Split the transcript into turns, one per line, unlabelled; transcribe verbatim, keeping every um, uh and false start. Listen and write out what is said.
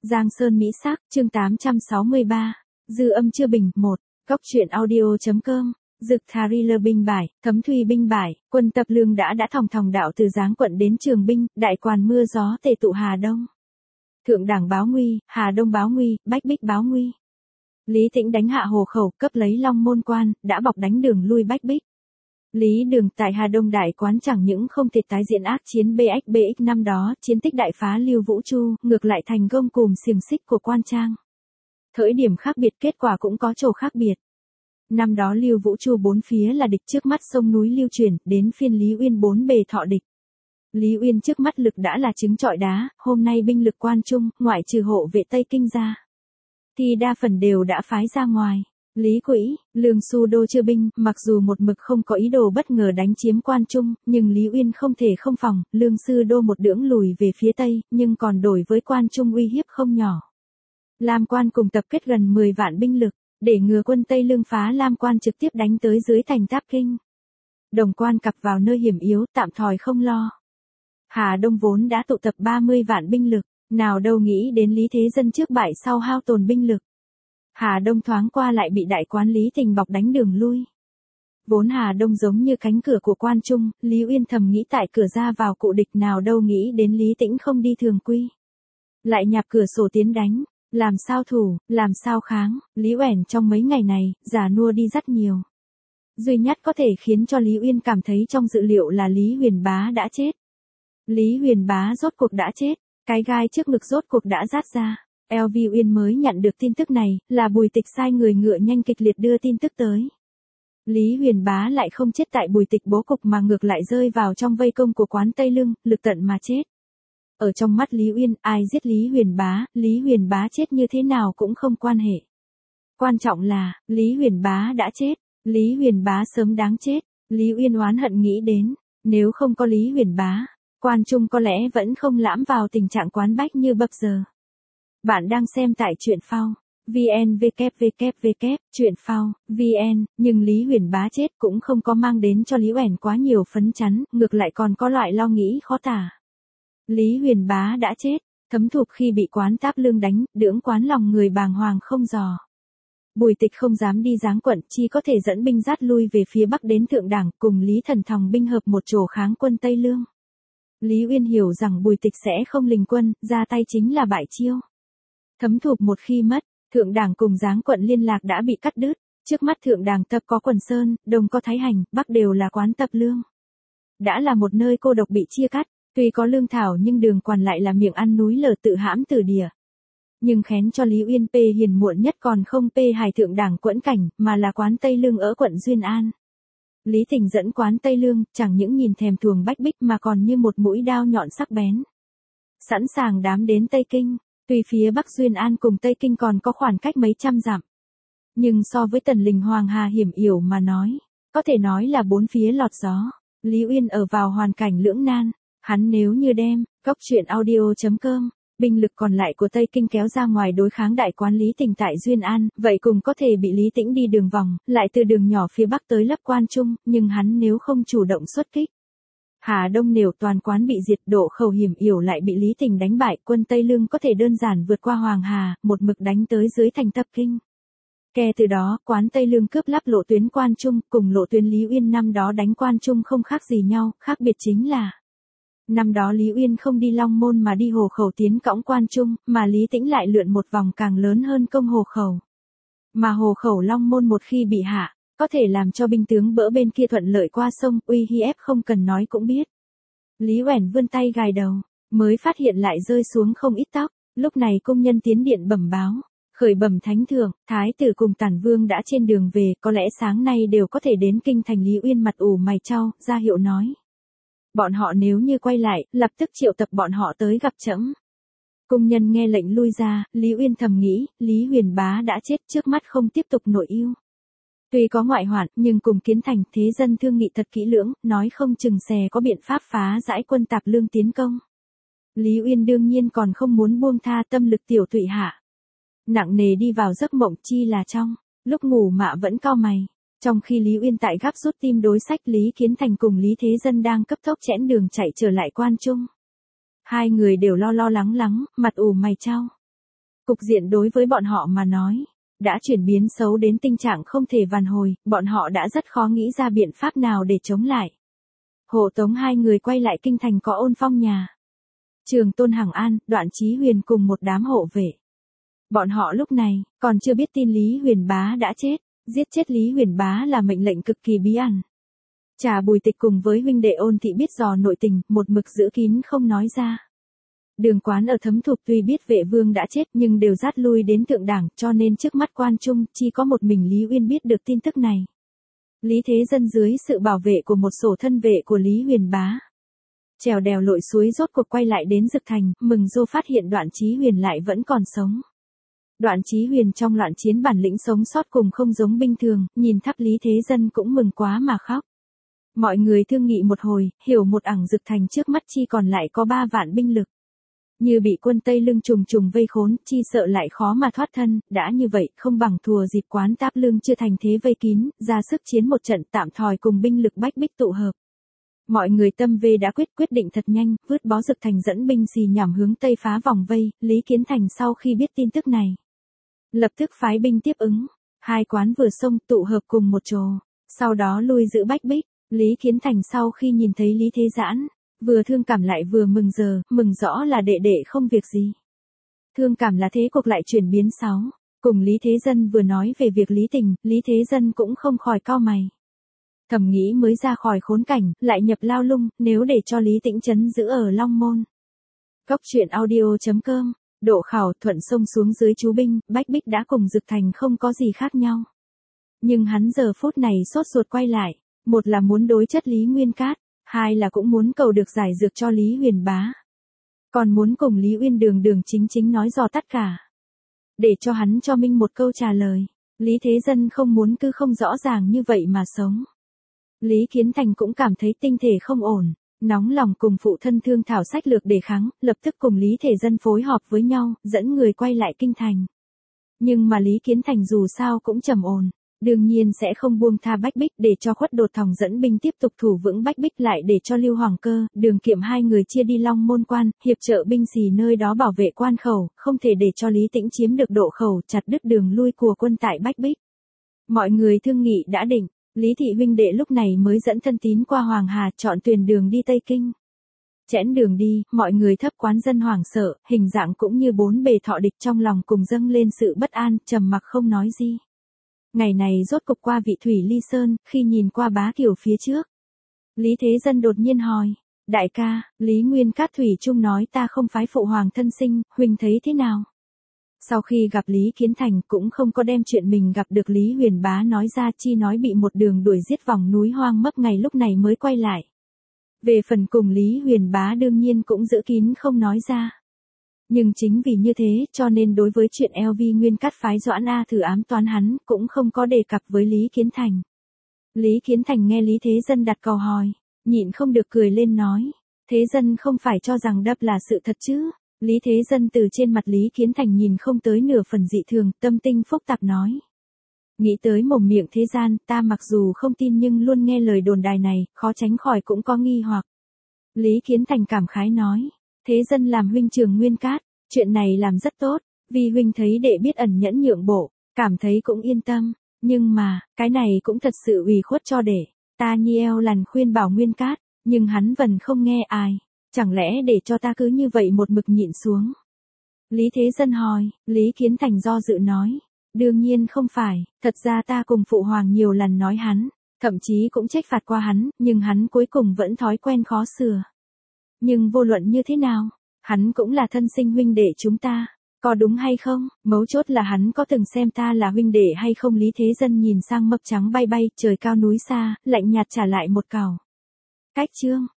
Giang Sơn Mỹ Sắc, chương tám trăm sáu mươi ba. Dư âm chưa bình, một. Góc truyện audio.com. Dực Thriller binh bải, Thấm Thùy binh bải, quân Tập Lương đã đã thòng thòng đạo từ Giáng quận đến Trường Binh, đại quan mưa gió tề tụ Hà Đông. Thượng đảng báo nguy, Hà Đông báo nguy, Bách Bích báo nguy. Lý Tĩnh đánh hạ Hồ Khẩu, cấp lấy Long Môn quan, đã bọc đánh đường lui Bách Bích. Lý Đường tại Hà Đông đại quán chẳng những không thể tái diễn ác chiến bê ích bê ích năm đó, chiến tích đại phá Lưu Vũ Chu, ngược lại thành gông cùm xiềng xích của quan trang. Thời điểm khác biệt, kết quả cũng có chỗ khác biệt. Năm đó Lưu Vũ Chu bốn phía là địch, trước mắt sông núi lưu chuyển, đến phiên Lý Uyên bốn bề thọ địch. Lý Uyên trước mắt lực đã là trứng trọi đá, hôm nay binh lực quan trung, ngoại trừ hộ vệ Tây Kinh ra, thì đa phần đều đã phái ra ngoài. Lý Quỹ, Lương Xu Đô chưa binh, mặc dù một mực không có ý đồ bất ngờ đánh chiếm quan trung, nhưng Lý Uyên không thể không phòng, Lương Sư Đô một đưỡng lùi về phía Tây, nhưng còn đổi với quan trung uy hiếp không nhỏ. Lam Quan cùng tập kết gần mười vạn binh lực, để ngừa quân Tây Lương phá Lam Quan trực tiếp đánh tới dưới thành Táp Kinh. Đồng Quan cặp vào nơi hiểm yếu, tạm thời không lo. Hà Đông vốn đã tụ tập ba mươi vạn binh lực, nào đâu nghĩ đến Lý Thế Dân trước bại sau hao tồn binh lực. Hà Đông thoáng qua lại bị đại quán Lý Tình bọc đánh đường lui. Vốn Hà Đông giống như cánh cửa của quan trung, Lý Uyên thầm nghĩ tại cửa ra vào cụ địch, nào đâu nghĩ đến Lý Tĩnh không đi thường quy. Lại nhạp cửa sổ tiến đánh, làm sao thủ, làm sao kháng, Lý Uẩn trong mấy ngày này, già nua đi rất nhiều. Duy nhất có thể khiến cho Lý Uyên cảm thấy trong dự liệu là Lý Huyền Bá đã chết. Lý Huyền Bá rốt cuộc đã chết, cái gai trước ngực rốt cuộc đã rát ra. lờ vê Uyên mới nhận được tin tức này, là Bùi Tịch sai người ngựa nhanh kịch liệt đưa tin tức tới. Lý Huyền Bá lại không chết tại Bùi Tịch bố cục mà ngược lại rơi vào trong vây công của quán Tây Lương, lực tận mà chết. Ở trong mắt Lý Uyên, ai giết Lý Huyền Bá, Lý Huyền Bá chết như thế nào cũng không quan hệ. Quan trọng là, Lý Huyền Bá đã chết, Lý Huyền Bá sớm đáng chết. Lý Uyên oán hận nghĩ đến, nếu không có Lý Huyền Bá, quan trung có lẽ vẫn không lãm vào tình trạng quán bách như bập giờ. Bạn đang xem tại truyện phao, vn www, truyện phao, vn, nhưng Lý Huyền Bá chết cũng không có mang đến cho Lý Uẩn quá nhiều phấn chấn, ngược lại còn có loại lo nghĩ khó tả. Lý Huyền Bá đã chết, Thấm Thục khi bị quán Táp Lương đánh, đưỡng quán lòng người bàng hoàng không dò. Bùi Tịch không dám đi Giáng quận, chỉ có thể dẫn binh dát lui về phía bắc đến Thượng Đảng, cùng Lý Thần Thòng binh hợp một chỗ kháng quân Tây Lương. Lý Uyên hiểu rằng Bùi Tịch sẽ không lình quân, ra tay chính là bại chiêu. Thấm Thục một khi mất, Thượng Đảng cùng Giáng quận liên lạc đã bị cắt đứt, trước mắt Thượng Đảng tập có Quần Sơn, Đông có Thái Hành, Bắc đều là quán Tập Lương. Đã là một nơi cô độc bị chia cắt, tuy có lương thảo nhưng đường quản lại là miệng ăn núi lở tự hãm từ địa. Nhưng khén cho Lý Uyên pê hiền muộn nhất còn không pê hài Thượng Đảng quẫn cảnh, mà là quán Tây Lương ở quận Duyên An. Lý Tình dẫn quán Tây Lương, chẳng những nhìn thèm thuồng Bách Bích mà còn như một mũi đao nhọn sắc bén. Sẵn sàng đám đến Tây Kinh. Tuy phía Bắc Duyên An cùng Tây Kinh còn có khoảng cách mấy trăm dặm, nhưng so với Tần Lình Hoàng Hà hiểm yểu mà nói, có thể nói là bốn phía lọt gió. Lý Uyên ở vào hoàn cảnh lưỡng nan, hắn nếu như đem, góc truyện audio.com, binh lực còn lại của Tây Kinh kéo ra ngoài đối kháng đại quán Lý Tình tại Duyên An, vậy cùng có thể bị Lý Tĩnh đi đường vòng, lại từ đường nhỏ phía Bắc tới lấp quan trung, nhưng hắn nếu không chủ động xuất kích, Hà Đông nếu toàn quán bị diệt, Độ Khẩu hiểm yểu lại bị Lý Tình đánh bại, quân Tây Lương có thể đơn giản vượt qua Hoàng Hà, một mực đánh tới dưới thành Tập Kinh. Kể từ đó, quán Tây Lương cướp lắp lộ tuyến quan trung, cùng lộ tuyến Lý Uyên năm đó đánh quan trung không khác gì nhau, khác biệt chính là năm đó Lý Uyên không đi Long Môn mà đi Hồ Khẩu tiến cõng quan trung, mà Lý Tĩnh lại lượn một vòng càng lớn hơn công Hồ Khẩu. Mà Hồ Khẩu Long Môn một khi bị hạ, có thể làm cho binh tướng bỡ bên kia thuận lợi qua sông, uy hiếp không cần nói cũng biết. Lý Uẩn vươn tay gài đầu, mới phát hiện lại rơi xuống không ít tóc, lúc này công nhân tiến điện bẩm báo, khởi bẩm thánh thượng, thái tử cùng Tản Vương đã trên đường về, có lẽ sáng nay đều có thể đến kinh thành. Lý Uyên mặt ủ mày chau, ra hiệu nói. Bọn họ nếu như quay lại, lập tức triệu tập bọn họ tới gặp trẫm. Công nhân nghe lệnh lui ra, Lý Uyên thầm nghĩ, Lý Huyền Bá đã chết, trước mắt không tiếp tục nội yêu. Tuy có ngoại hoạn, nhưng cùng Kiến Thành, Thế Dân thương nghị thật kỹ lưỡng, nói không chừng xè có biện pháp phá giải quân Tạp Lương tiến công. Lý Uyên đương nhiên còn không muốn buông tha tâm lực tiểu Thụy hạ. Nặng nề đi vào giấc mộng, chi là trong lúc ngủ mạ vẫn cau mày. Trong khi Lý Uyên tại gấp rút tim đối sách, Lý Kiến Thành cùng Lý Thế Dân đang cấp tốc chẽn đường chạy trở lại quan trung. Hai người đều lo lo lắng lắng, mặt ủ mày chau. Cục diện đối với bọn họ mà nói, đã chuyển biến xấu đến tình trạng không thể vãn hồi, bọn họ đã rất khó nghĩ ra biện pháp nào để chống lại. Hộ tống hai người quay lại kinh thành có Ôn Phong nhà. Trường Tôn Hằng An, Đoạn Chí Huyền cùng một đám hộ vệ. Bọn họ lúc này, còn chưa biết tin Lý Huyền Bá đã chết, giết chết Lý Huyền Bá là mệnh lệnh cực kỳ bí ẩn. Trà Bùi Tịch cùng với huynh đệ Ôn Thị biết dò nội tình, một mực giữ kín không nói ra. Đường Quán ở Thấm Thục tuy biết vệ vương đã chết nhưng đều dắt lui đến thượng đảng, cho nên trước mắt quan trung chỉ có một mình Lý Uyên biết được tin tức này. Lý Thế Dân dưới sự bảo vệ của một sổ thân vệ của Lý Huyền Bá, trèo đèo lội suối rốt cuộc quay lại đến Dực Thành, mừng rô phát hiện Đoạn Chí Huyền lại vẫn còn sống. Đoạn Chí Huyền trong loạn chiến bản lĩnh sống sót cùng không giống binh thường, nhìn thắp Lý Thế Dân cũng mừng quá mà khóc. Mọi người thương nghị một hồi, hiểu một ảng Dực Thành trước mắt chi còn lại có ba vạn binh lực. Như bị quân Tây Lương trùng trùng vây khốn, chi sợ lại khó mà thoát thân, đã như vậy, không bằng thùa dịp Quán Táp Lương chưa thành thế vây kín, ra sức chiến một trận tạm thòi cùng binh lực bách bích tụ hợp. Mọi người tâm vê đã quyết quyết định thật nhanh, vứt bó Dực Thành dẫn binh xì nhằm hướng Tây phá vòng vây, Lý Kiến Thành sau khi biết tin tức này, lập tức phái binh tiếp ứng, hai quán vừa xông tụ hợp cùng một chỗ, sau đó lui giữ bách bích. Lý Kiến Thành sau khi nhìn thấy Lý Thế Giãn, vừa thương cảm lại vừa mừng giờ, mừng rõ là đệ đệ không việc gì. Thương cảm là thế cuộc lại chuyển biến xấu, cùng Lý Thế Dân vừa nói về việc Lý Tình, Lý Thế Dân cũng không khỏi cau mày. Thầm nghĩ mới ra khỏi khốn cảnh, lại nhập lao lung, nếu để cho Lý Tĩnh trấn giữ ở Long Môn. Cốc truyện audio chấm com, Độ Khảo Thuận sông xuống dưới chú binh, bách bích đã cùng Dực Thành không có gì khác nhau. Nhưng hắn giờ phút này sốt ruột quay lại, một là muốn đối chất Lý Nguyên Cát, hai là cũng muốn cầu được giải dược cho Lý Huyền Bá. Còn muốn cùng Lý Uyên đường đường chính chính nói dò tất cả. Để cho hắn cho Minh một câu trả lời. Lý Thế Dân không muốn cứ không rõ ràng như vậy mà sống. Lý Kiến Thành cũng cảm thấy tinh thể không ổn, nóng lòng cùng phụ thân thương thảo sách lược đề kháng, lập tức cùng Lý Thể Dân phối hợp với nhau, dẫn người quay lại kinh thành. Nhưng mà Lý Kiến Thành dù sao cũng trầm ổn. Đương nhiên sẽ không buông tha Bách Bích để cho Khuất Đột Thòng dẫn binh tiếp tục thủ vững Bách Bích lại để cho Lưu Hoàng Cơ, Đường Kiệm hai người chia đi Long Môn quan, hiệp trợ binh xì nơi đó bảo vệ quan khẩu, không thể để cho Lý Tĩnh chiếm được độ khẩu, chặt đứt đường lui của quân tại Bách Bích. Mọi người thương nghị đã định, Lý thị huynh đệ lúc này mới dẫn thân tín qua Hoàng Hà chọn tuyển đường đi Tây Kinh. Chẽn đường đi, mọi người thấp quán dân hoảng sợ, hình dạng cũng như bốn bề thọ địch trong lòng cùng dâng lên sự bất an, trầm mặc không nói gì. Ngày này rốt cục qua vị thủy ly sơn, khi nhìn qua Bá Kiều phía trước. Lý Thế Dân đột nhiên hỏi, đại ca, Lý Nguyên Cát thủy chung nói ta không phái phụ hoàng thân sinh, huynh thấy thế nào? Sau khi gặp Lý Kiến Thành cũng không có đem chuyện mình gặp được Lý Huyền Bá nói ra, chi nói bị một đường đuổi giết vòng núi hoang mấp ngày lúc này mới quay lại. Về phần cùng Lý Huyền Bá đương nhiên cũng giữ kín không nói ra. Nhưng chính vì như thế cho nên đối với chuyện eo vi Nguyên Cát phái Doãn A thử ám toán hắn cũng không có đề cập với Lý Kiến Thành. Lý Kiến Thành nghe Lý Thế Dân đặt câu hỏi, nhịn không được cười lên nói, Thế Dân không phải cho rằng đập là sự thật chứ? Lý Thế Dân từ trên mặt Lý Kiến Thành nhìn không tới nửa phần dị thường, tâm tinh phức tạp nói. Nghĩ tới mồm miệng thế gian, ta mặc dù không tin nhưng luôn nghe lời đồn đài này, khó tránh khỏi cũng có nghi hoặc. Lý Kiến Thành cảm khái nói. Thế Dân làm huynh trường Nguyên Cát, chuyện này làm rất tốt, vì huynh thấy đệ biết ẩn nhẫn nhượng bộ, cảm thấy cũng yên tâm, nhưng mà, cái này cũng thật sự ủy khuất cho đệ, ta nhi eo lằn khuyên bảo Nguyên Cát, nhưng hắn vẫn không nghe ai, chẳng lẽ để cho ta cứ như vậy một mực nhịn xuống. Lý Thế Dân hỏi, Lý Kiến Thành do dự nói, đương nhiên không phải, thật ra ta cùng phụ hoàng nhiều lần nói hắn, thậm chí cũng trách phạt qua hắn, nhưng hắn cuối cùng vẫn thói quen khó sửa. Nhưng vô luận như thế nào, hắn cũng là thân sinh huynh đệ chúng ta, có đúng hay không, mấu chốt là hắn có từng xem ta là huynh đệ hay không. Lý Thế Dân nhìn sang mập trắng bay bay, trời cao núi xa, lạnh nhạt trả lại một cào. Cách chương.